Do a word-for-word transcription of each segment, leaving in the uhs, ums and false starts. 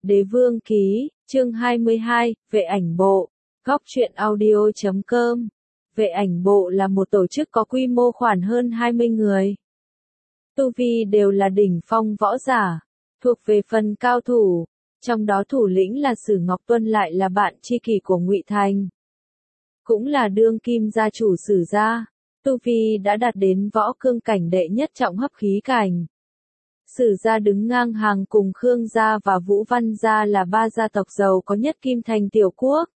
Đế Vương Ký, chương hai mươi hai, Vệ ảnh bộ, góc truyện audio chấm com. Vệ ảnh bộ là một tổ chức có quy mô khoảng hơn hai mươi người. Tu vi đều là đỉnh phong võ giả, thuộc về phần cao thủ, trong đó thủ lĩnh là Sử Ngọc Tuân lại là bạn tri kỷ của Ngụy Thành. Cũng là đương kim gia chủ Sử gia, tu vi đã đạt đến võ cương cảnh đệ nhất trọng hấp khí cảnh. Sử gia đứng ngang hàng cùng Khương gia và Vũ Văn gia là ba gia tộc giàu có nhất Kim Thành tiểu quốc.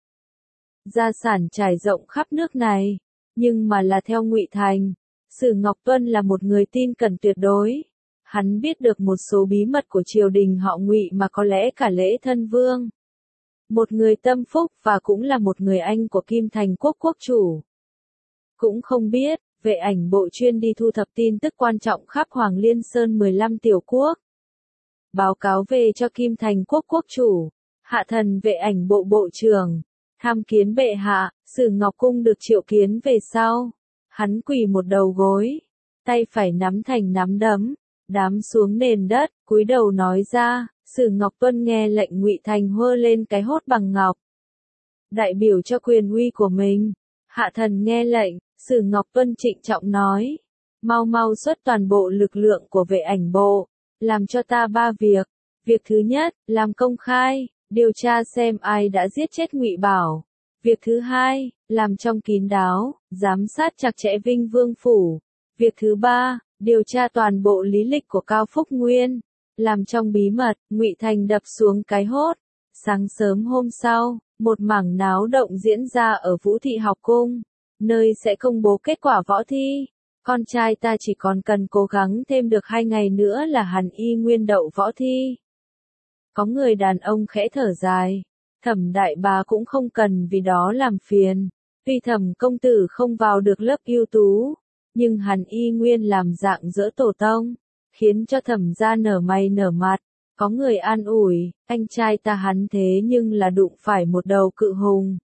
Gia sản trải rộng khắp nước này, nhưng mà là theo Ngụy Thành. Sử Ngọc Tuân là một người tin cẩn tuyệt đối. Hắn biết được một số bí mật của triều đình họ Ngụy mà có lẽ cả Lễ Thân Vương. Một người tâm phúc và cũng là một người anh của Kim Thành quốc quốc chủ. Cũng không biết, vệ ảnh bộ chuyên đi thu thập tin tức quan trọng khắp Hoàng Liên Sơn mười lăm tiểu quốc. Báo cáo về cho Kim Thành quốc quốc chủ, hạ thần vệ ảnh bộ bộ trưởng, tham kiến bệ hạ. Sử Ngọc Cung được triệu kiến về sau. Hắn quỳ một đầu gối, tay phải nắm thành nắm đấm, đám xuống nền đất, cúi đầu nói ra. Sử Ngọc Tuân nghe lệnh Ngụy Thành hơ lên cái hốt bằng ngọc, đại biểu cho quyền uy của mình. Hạ thần nghe lệnh. Sử Ngọc Tuân trịnh trọng nói, mau mau xuất toàn bộ lực lượng của vệ ảnh bộ, làm cho ta ba việc. Việc thứ nhất, làm công khai, điều tra xem ai đã giết chết Ngụy Bảo. Việc thứ hai, làm trong kín đáo, giám sát chặt chẽ Vinh Vương phủ. Việc thứ ba, điều tra toàn bộ lý lịch của Cao Phúc Nguyên, làm trong bí mật. Ngụy Thành đập xuống cái hốt. Sáng sớm hôm sau, một mảng náo động diễn ra ở Vũ Thị học cung, nơi sẽ công bố kết quả võ thi. Con trai ta chỉ còn cần cố gắng thêm được hai ngày nữa là hắn y nguyên đậu võ thi. Có người đàn ông khẽ thở dài. Thẩm đại bá cũng không cần vì đó làm phiền. Tuy Thẩm công tử không vào được lớp ưu tú, nhưng hắn y nguyên làm dạng dỡ tổ tông, khiến cho Thẩm gia nở mày nở mặt. Có người an ủi, anh trai ta hắn thế nhưng là đụng phải một đầu cự hùng.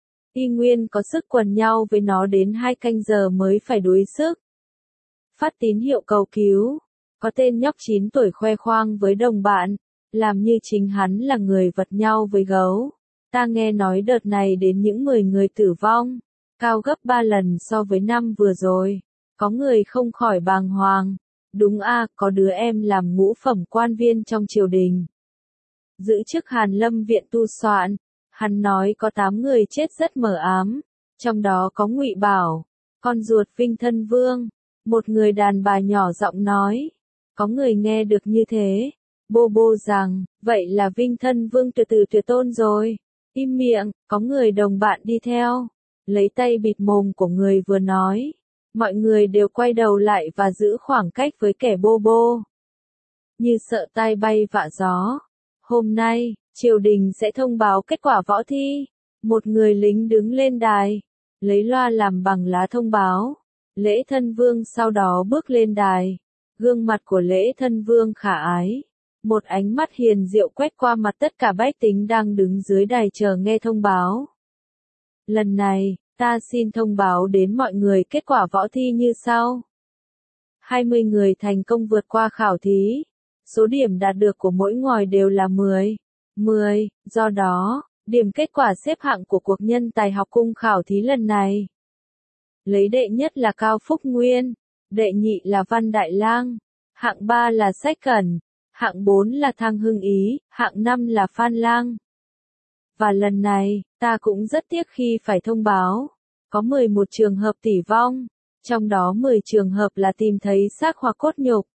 Y nguyên có sức quần nhau với nó đến hai canh giờ mới phải đuối sức. Phát tín hiệu cầu cứu. Có tên nhóc chín tuổi khoe khoang với đồng bạn, làm như chính hắn là người vật nhau với gấu. Ta nghe nói đợt này đến những mười người tử vong, cao gấp ba lần so với năm vừa rồi. Có người không khỏi bàng hoàng. Đúng a, có đứa em làm ngũ phẩm quan viên trong triều đình, giữ chức Hàn Lâm viện tu soạn. Hắn nói có tám người chết rất mờ ám, trong đó có Ngụy Bảo, con ruột Vinh Thân Vương. Một người đàn bà nhỏ giọng nói. Có người nghe được như thế, bô bô rằng, vậy là Vinh Thân Vương từ từ tuyệt tôn rồi. Im miệng. Có người đồng bạn đi theo, lấy tay bịt mồm của người vừa nói. Mọi người đều quay đầu lại và giữ khoảng cách với kẻ bô bô, như sợ tai bay vạ gió. Hôm nay, triều đình sẽ thông báo kết quả võ thi. Một người lính đứng lên đài, lấy loa làm bằng lá thông báo. Lễ Thân Vương sau đó bước lên đài. Gương mặt của Lễ Thân Vương khả ái. Một ánh mắt hiền diệu quét qua mặt tất cả bách tính đang đứng dưới đài chờ nghe thông báo. Lần này, ta xin thông báo đến mọi người kết quả võ thi như sau. hai mươi người thành công vượt qua khảo thí. Số điểm đạt được của mỗi ngòi đều là mười. mười, do đó, điểm kết quả xếp hạng của cuộc nhân tài học cung khảo thí lần này. Lấy đệ nhất là Cao Phúc Nguyên, đệ nhị là Văn Đại Lang, hạng ba là Sách Cẩn, hạng bốn là Thang Hưng Ý, hạng năm là Phan Lang. Và lần này, ta cũng rất tiếc khi phải thông báo, có mười một trường hợp tử vong, trong đó mười trường hợp là tìm thấy xác hoặc cốt nhục.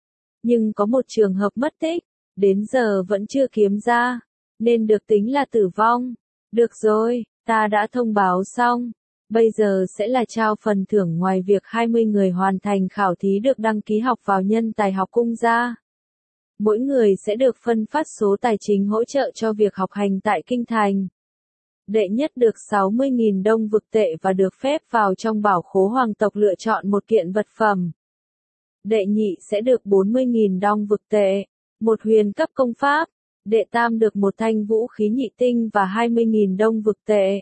Nhưng có một trường hợp mất tích, đến giờ vẫn chưa kiếm ra, nên được tính là tử vong. Được rồi, ta đã thông báo xong. Bây giờ sẽ là trao phần thưởng. Ngoài việc hai mươi người hoàn thành khảo thí được đăng ký học vào nhân tài học cung ra, mỗi người sẽ được phân phát số tài chính hỗ trợ cho việc học hành tại Kinh Thành. Đệ nhất được sáu mươi nghìn đông vực tệ và được phép vào trong bảo khố hoàng tộc lựa chọn một kiện vật phẩm. Đệ nhị sẽ được bốn mươi nghìn đông vực tệ, một huyền cấp công pháp. Đệ tam được một thanh vũ khí nhị tinh và hai mươi nghìn đông vực tệ.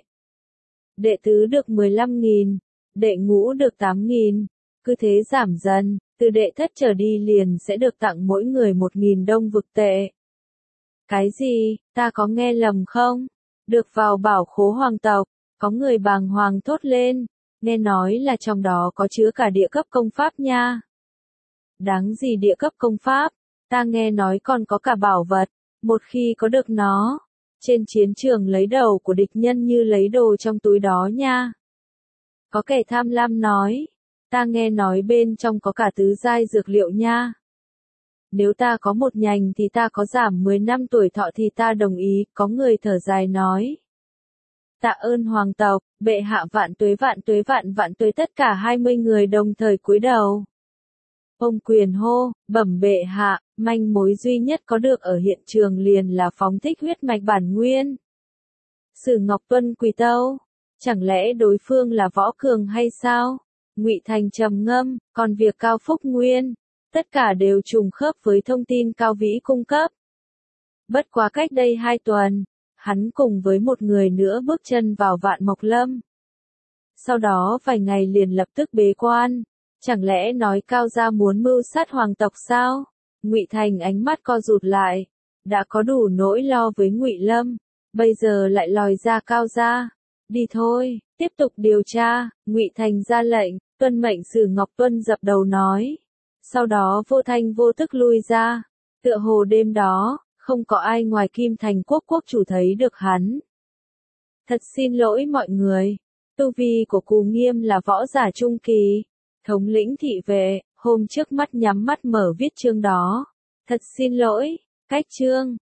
Đệ tứ được mười lăm nghìn, đệ ngũ được tám nghìn, cứ thế giảm dần, từ đệ thất trở đi liền sẽ được tặng mỗi người một nghìn đông vực tệ. Cái gì, ta có nghe lầm không? Được vào bảo khố hoàng tộc, có người bàng hoàng thốt lên, nghe nói là trong đó có chứa cả địa cấp công pháp nha. Đáng gì địa cấp công pháp, ta nghe nói còn có cả bảo vật, một khi có được nó, trên chiến trường lấy đầu của địch nhân như lấy đồ trong túi đó nha. Có kẻ tham lam nói, ta nghe nói bên trong có cả tứ giai dược liệu nha. Nếu ta có một nhành thì ta có giảm mười năm tuổi thọ thì ta đồng ý, có người thở dài nói. Tạ ơn hoàng tộc, bệ hạ vạn tuế vạn tuế vạn vạn tuế, tất cả hai mươi người đồng thời cúi đầu. Ông quyền hô, bẩm bệ hạ, manh mối duy nhất có được ở hiện trường liền là phóng thích huyết mạch bản nguyên. Sử Ngọc Tuân quỳ tâu, chẳng lẽ đối phương là Võ Cường hay sao? Ngụy Thành trầm ngâm, còn việc Cao Phúc Nguyên, tất cả đều trùng khớp với thông tin Cao Vĩ cung cấp. Bất quá cách đây hai tuần, hắn cùng với một người nữa bước chân vào Vạn Mộc Lâm. Sau đó vài ngày liền lập tức bế quan. Chẳng lẽ nói Cao gia muốn mưu sát hoàng tộc sao? Ngụy Thành ánh mắt co rụt lại, đã có đủ nỗi lo với Ngụy Lâm, bây giờ lại lòi ra Cao gia. Đi thôi, tiếp tục điều tra. Ngụy Thành ra lệnh, tuân mệnh. Sử Ngọc Tuân dập đầu nói. Sau đó vô thanh vô tức lui ra. Tựa hồ đêm đó, không có ai ngoài Kim Thành quốc quốc chủ thấy được hắn. Thật xin lỗi mọi người, tu vi của Cù Nghiêm là võ giả trung kỳ. Thống lĩnh thị vệ, hôm trước mắt nhắm mắt mở viết chương đó. Thật xin lỗi, cách chương.